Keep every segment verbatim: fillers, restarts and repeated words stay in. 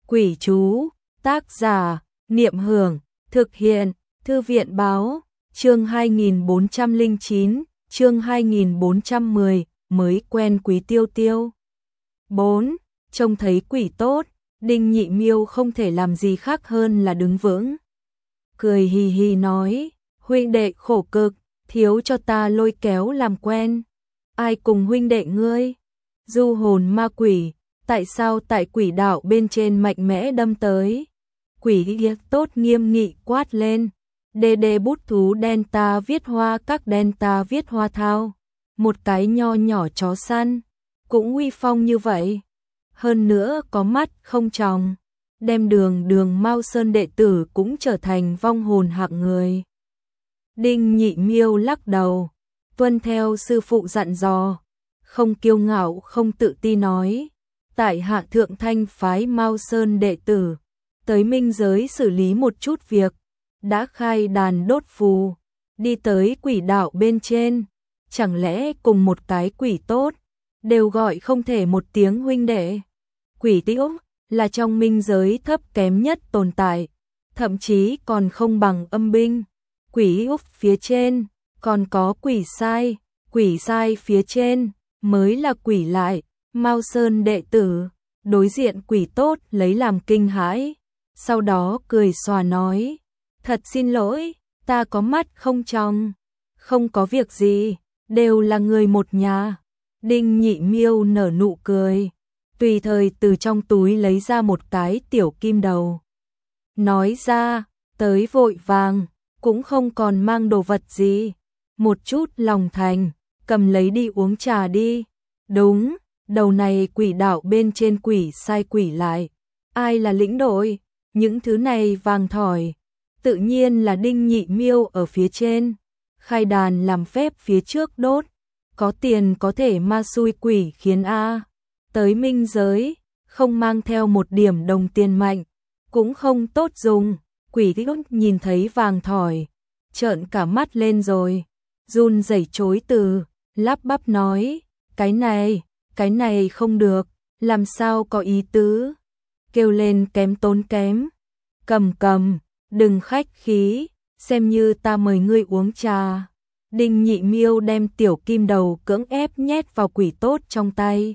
Quỷ chú, tác giả, Niệm Hưởng, thực hiện, Thư viện báo, chương hai nghìn bốn trăm lẻ chín, chương hai nghìn bốn trăm mười, mới quen Quý Tiêu Tiêu. bốn. Trông thấy quỷ tốt, Đinh Nhị Miêu không thể làm gì khác hơn là đứng vững. Cười hì hì nói, huynh đệ khổ cực, thiếu cho ta lôi kéo làm quen. Ai cùng huynh đệ ngươi? Du hồn ma quỷ, tại sao tại quỷ đạo bên trên mạnh mẽ đâm tới? Quỷ kia tốt nghiêm nghị quát lên. Đê đê bút thú đen ta viết hoa các đen ta viết hoa thao. Một cái nho nhỏ chó săn, cũng uy phong như vậy. Hơn nữa có mắt không tròng, đem đường đường Mao Sơn đệ tử cũng trở thành vong hồn hạng người. Đinh Nhị Miêu lắc đầu, tuân theo sư phụ dặn dò, không kiêu ngạo không tự ti nói, tại hạ thượng thanh phái Mao Sơn đệ tử, tới minh giới xử lý một chút việc, đã khai đàn đốt phù, đi tới quỷ đạo bên trên, chẳng lẽ cùng một cái quỷ tốt, đều gọi không thể một tiếng huynh đệ. Quỷ Tiếu là trong minh giới thấp kém nhất tồn tại, thậm chí còn không bằng âm binh. Quỷ Úc phía trên, còn có quỷ sai, quỷ sai phía trên, mới là quỷ lại, Mao Sơn đệ tử, đối diện quỷ tốt lấy làm kinh hãi, sau đó cười xòa nói, thật xin lỗi, ta có mắt không tròng, không có việc gì, đều là người một nhà. Đinh Nhị Miêu nở nụ cười, tùy thời từ trong túi lấy ra một cái tiểu kim đầu. Nói ra, tới vội vàng, cũng không còn mang đồ vật gì, một chút lòng thành, cầm lấy đi uống trà đi. Đúng, đầu này quỷ đạo bên trên quỷ sai quỷ lại, ai là lĩnh đội, những thứ này vàng thỏi, tự nhiên là Đinh Nhị Miêu ở phía trên, khai đàn làm phép phía trước đốt, có tiền có thể ma xui quỷ khiến a. Tới minh giới, không mang theo một điểm đồng tiền mạnh, cũng không tốt dùng. Quỷ Tiếu nhìn thấy vàng thỏi, trợn cả mắt lên rồi, run rẩy chối từ, lắp bắp nói, cái này, cái này không được, làm sao có ý tứ, kêu lên kém tốn kém, cầm cầm, đừng khách khí, xem như ta mời ngươi uống trà. Đinh Nhị Miêu đem tiểu kim đầu cưỡng ép nhét vào quỷ tốt trong tay.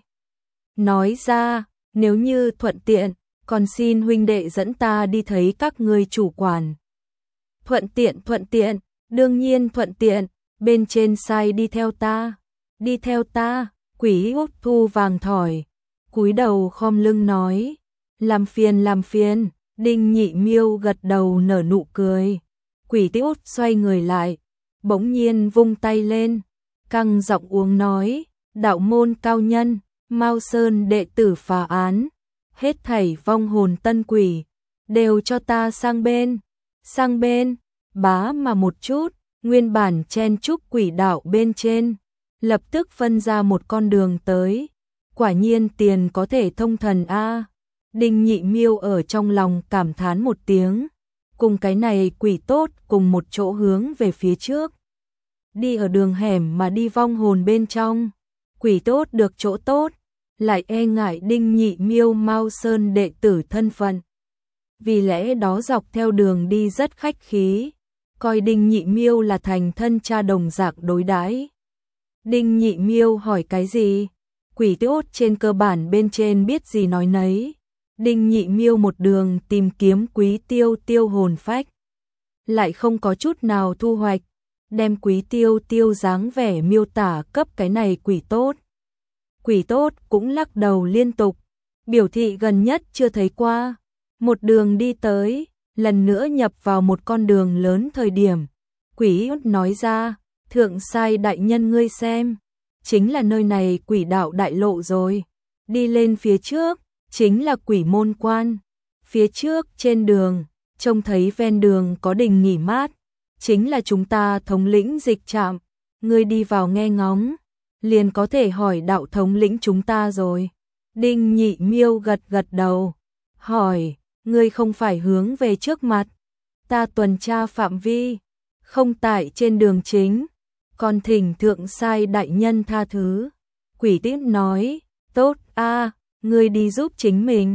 Nói ra, nếu như thuận tiện, còn xin huynh đệ dẫn ta đi thấy các ngươi chủ quản. Thuận tiện thuận tiện, đương nhiên thuận tiện, bên trên sai đi theo ta, đi theo ta, quỷ Úc thu vàng thỏi, cúi đầu khom lưng nói, làm phiền làm phiền. Đinh Nhị Miêu gật đầu nở nụ cười, quỷ Tiếu xoay người lại, bỗng nhiên vung tay lên, căng giọng uống nói, đạo môn cao nhân, Mao Sơn đệ tử phá án, hết thảy vong hồn tân quỷ, đều cho ta sang bên, sang bên, bá mà một chút, nguyên bản chen chúc quỷ đạo bên trên, lập tức phân ra một con đường tới, quả nhiên tiền có thể thông thần a. Đinh Nhị Miêu ở trong lòng cảm thán một tiếng, cùng cái này quỷ tốt cùng một chỗ hướng về phía trước. Đi ở đường hẻm mà đi vong hồn bên trong, quỷ tốt được chỗ tốt, lại e ngại Đinh Nhị Miêu Mao Sơn đệ tử thân phận. Vì lẽ đó dọc theo đường đi rất khách khí, coi Đinh Nhị Miêu là thành thân cha đồng dạng đối đãi. Đinh Nhị Miêu hỏi cái gì? Quỷ tốt trên cơ bản bên trên biết gì nói nấy. Đinh Nhị Miêu một đường tìm kiếm Quý Tiêu Tiêu hồn phách, lại không có chút nào thu hoạch, đem Quý Tiêu Tiêu dáng vẻ miêu tả cấp cái này quỷ tốt. Quỷ tốt cũng lắc đầu liên tục, biểu thị gần nhất chưa thấy qua. Một đường đi tới, lần nữa nhập vào một con đường lớn thời điểm, quỷ nói ra, thượng sai đại nhân ngươi xem, chính là nơi này quỷ đạo đại lộ rồi, đi lên phía trước, chính là quỷ môn quan, phía trước trên đường, trông thấy ven đường có đình nghỉ mát, chính là chúng ta thống lĩnh dịch trạm, ngươi đi vào nghe ngóng, liền có thể hỏi đạo thống lĩnh chúng ta rồi. Đinh Nhị Miêu gật gật đầu, hỏi, ngươi không phải hướng về trước mặt, ta tuần tra phạm vi, không tại trên đường chính, còn thỉnh thượng sai đại nhân tha thứ. Quỷ Tiếu nói, tốt a, ngươi đi giúp chính mình,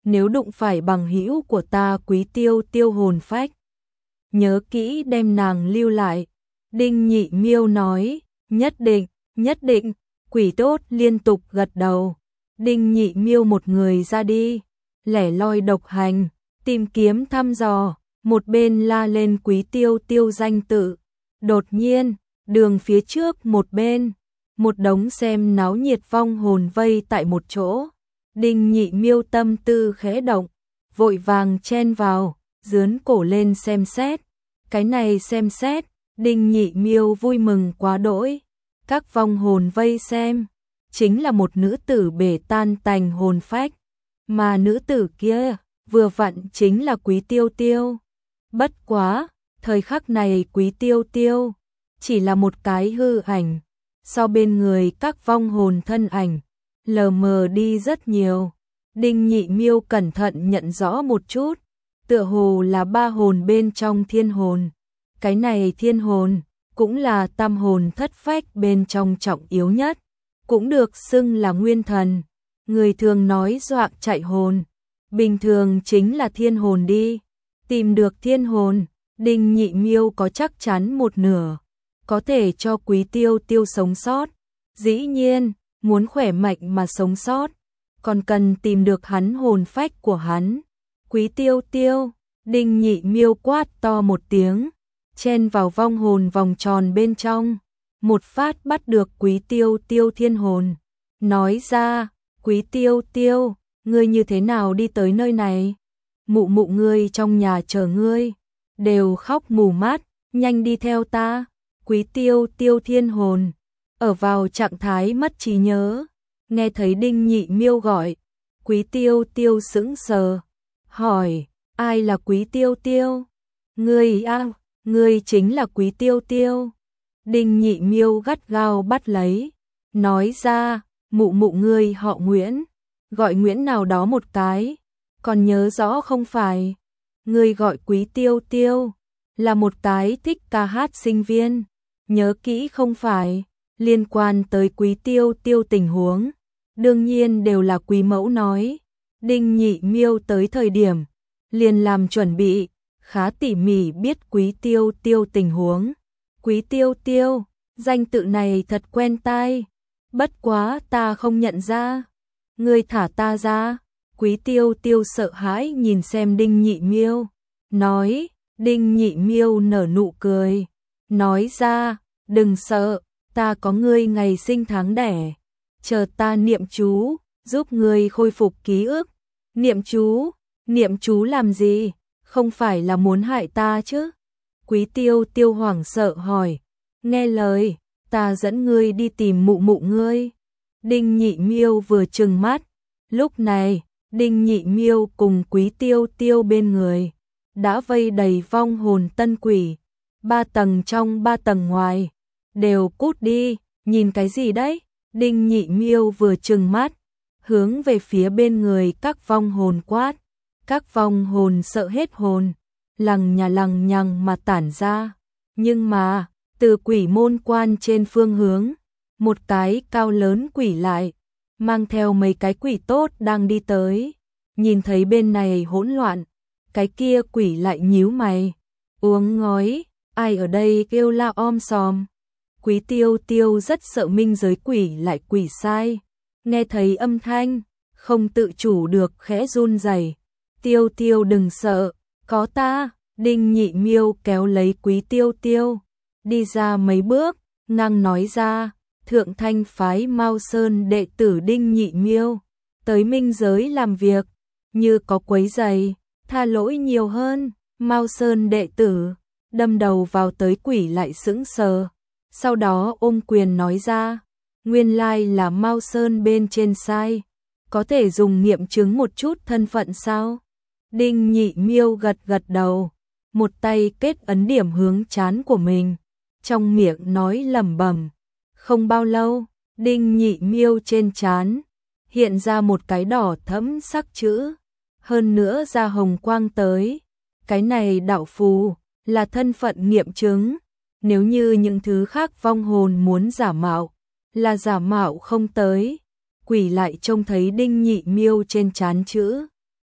nếu đụng phải bằng hữu của ta Quý Tiêu Tiêu hồn phách, nhớ kỹ đem nàng lưu lại. Đinh Nhị Miêu nói, nhất định, nhất định. Quỷ tốt liên tục gật đầu. Đinh Nhị Miêu một người ra đi, lẻ loi độc hành, tìm kiếm thăm dò, một bên la lên Quý Tiêu Tiêu danh tự. Đột nhiên, đường phía trước một bên, một đống xem náo nhiệt vong hồn vây tại một chỗ. Đinh Nhị Miêu tâm tư khẽ động, vội vàng chen vào, dướn cổ lên xem xét. Cái này xem xét, Đinh Nhị Miêu vui mừng quá đỗi. Các vong hồn vây xem, chính là một nữ tử bể tan tành hồn phách, mà nữ tử kia vừa vặn chính là Quý Tiêu Tiêu. Bất quá, thời khắc này Quý Tiêu Tiêu chỉ là một cái hư ảnh, so bên người các vong hồn thân ảnh lờ mờ đi rất nhiều. Đinh Nhị Miêu cẩn thận nhận rõ một chút, tựa hồ là ba hồn bên trong thiên hồn. Cái này thiên hồn cũng là tam hồn thất phách bên trong trọng yếu nhất, cũng được xưng là nguyên thần. Người thường nói doạng chạy hồn, bình thường chính là thiên hồn đi. Tìm được thiên hồn, Đinh Nhị Miêu có chắc chắn một nửa có thể cho Quý Tiêu Tiêu sống sót. Dĩ nhiên, muốn khỏe mạnh mà sống sót, còn cần tìm được hắn hồn phách của hắn. Quý Tiêu Tiêu, Đinh Nhị Miêu quát to một tiếng, chen vào vong hồn vòng tròn bên trong, một phát bắt được Quý Tiêu Tiêu thiên hồn. Nói ra, Quý Tiêu Tiêu, ngươi như thế nào đi tới nơi này? Mụ mụ ngươi trong nhà chờ ngươi, đều khóc mù mắt, nhanh đi theo ta. Quý Tiêu Tiêu thiên hồn, ở vào trạng thái mất trí nhớ, nghe thấy Đinh Nhị Miêu gọi, Quý Tiêu Tiêu sững sờ, hỏi, ai là Quý Tiêu Tiêu? Ngươi à, ngươi chính là Quý Tiêu Tiêu. Đinh Nhị Miêu gắt gao bắt lấy, nói ra, mụ mụ ngươi họ Nguyễn, gọi Nguyễn nào đó một cái, còn nhớ rõ không phải? Ngươi gọi Quý Tiêu Tiêu, là một cái thích ca hát sinh viên, nhớ kỹ không phải? Liên quan tới Quý Tiêu Tiêu tình huống, đương nhiên đều là Quý mẫu nói. Đinh Nhị Miêu tới thời điểm, liền làm chuẩn bị, khá tỉ mỉ biết Quý Tiêu Tiêu tình huống. Quý Tiêu Tiêu, danh tự này thật quen tai, bất quá ta không nhận ra. Ngươi thả ta ra. Quý Tiêu Tiêu sợ hãi nhìn xem Đinh Nhị Miêu, nói. Đinh Nhị Miêu nở nụ cười, nói ra, đừng sợ, ta có ngươi ngày sinh tháng đẻ, chờ ta niệm chú, giúp ngươi khôi phục ký ức. Niệm chú, niệm chú làm gì, không phải là muốn hại ta chứ? Quý Tiêu Tiêu hoảng sợ hỏi, nghe lời, ta dẫn ngươi đi tìm mụ mụ ngươi. Đinh Nhị Miêu vừa trừng mắt, lúc này, Đinh Nhị Miêu cùng Quý Tiêu Tiêu bên người đã vây đầy vong hồn tân quỷ, ba tầng trong ba tầng ngoài, đều cút đi, nhìn cái gì đấy? Đinh Nhị Miêu vừa trừng mắt, hướng về phía bên người các vong hồn quát, các vong hồn sợ hết hồn, lằng nhà lằng nhằng mà tản ra. Nhưng mà, từ quỷ môn quan trên phương hướng, một cái cao lớn quỷ lại, mang theo mấy cái quỷ tốt đang đi tới, nhìn thấy bên này hỗn loạn, cái kia quỷ lại nhíu mày, uống ngói, ai ở đây kêu la om sòm. Quý Tiêu Tiêu rất sợ minh giới quỷ lại quỷ sai, nghe thấy âm thanh, không tự chủ được khẽ run rẩy. Tiêu Tiêu đừng sợ, có ta. Đinh Nhị Miêu kéo lấy Quý Tiêu Tiêu, đi ra mấy bước, ngang nói ra, Thượng Thanh phái Mao Sơn đệ tử Đinh Nhị Miêu, tới minh giới làm việc, như có quấy rầy, tha lỗi nhiều hơn. Mao Sơn đệ tử, đâm đầu vào tới quỷ lại sững sờ, sau đó ôm quyền nói ra, nguyên lai là Mao Sơn bên trên sai, có thể dùng nghiệm chứng một chút thân phận sao? Đinh Nhị Miêu gật gật đầu, một tay kết ấn điểm hướng trán của mình, trong miệng nói lẩm bẩm. Không bao lâu, Đinh Nhị Miêu trên trán hiện ra một cái đỏ thẫm sắc chữ, hơn nữa ra hồng quang tới. Cái này đạo phù là thân phận nghiệm chứng, nếu như những thứ khác vong hồn muốn giả mạo, là giả mạo không tới. Quỷ lại trông thấy Đinh Nhị Miêu trên trán chữ,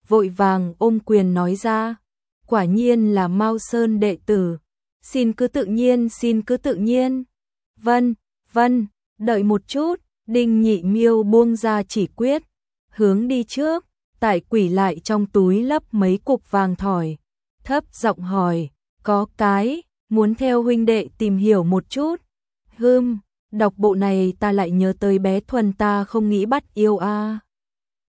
vội vàng ôm quyền nói ra, quả nhiên là Mao Sơn đệ tử, xin cứ tự nhiên, xin cứ tự nhiên. Vân, vân, đợi một chút, Đinh Nhị Miêu buông ra chỉ quyết, hướng đi trước, Tại Quỷ lại trong túi lấp mấy cục vàng thỏi, thấp giọng hỏi, có cái, muốn theo huynh đệ tìm hiểu một chút. Hừm, đọc bộ này ta lại nhớ tới bé Thuần ta không nghĩ bắt yêu a. À.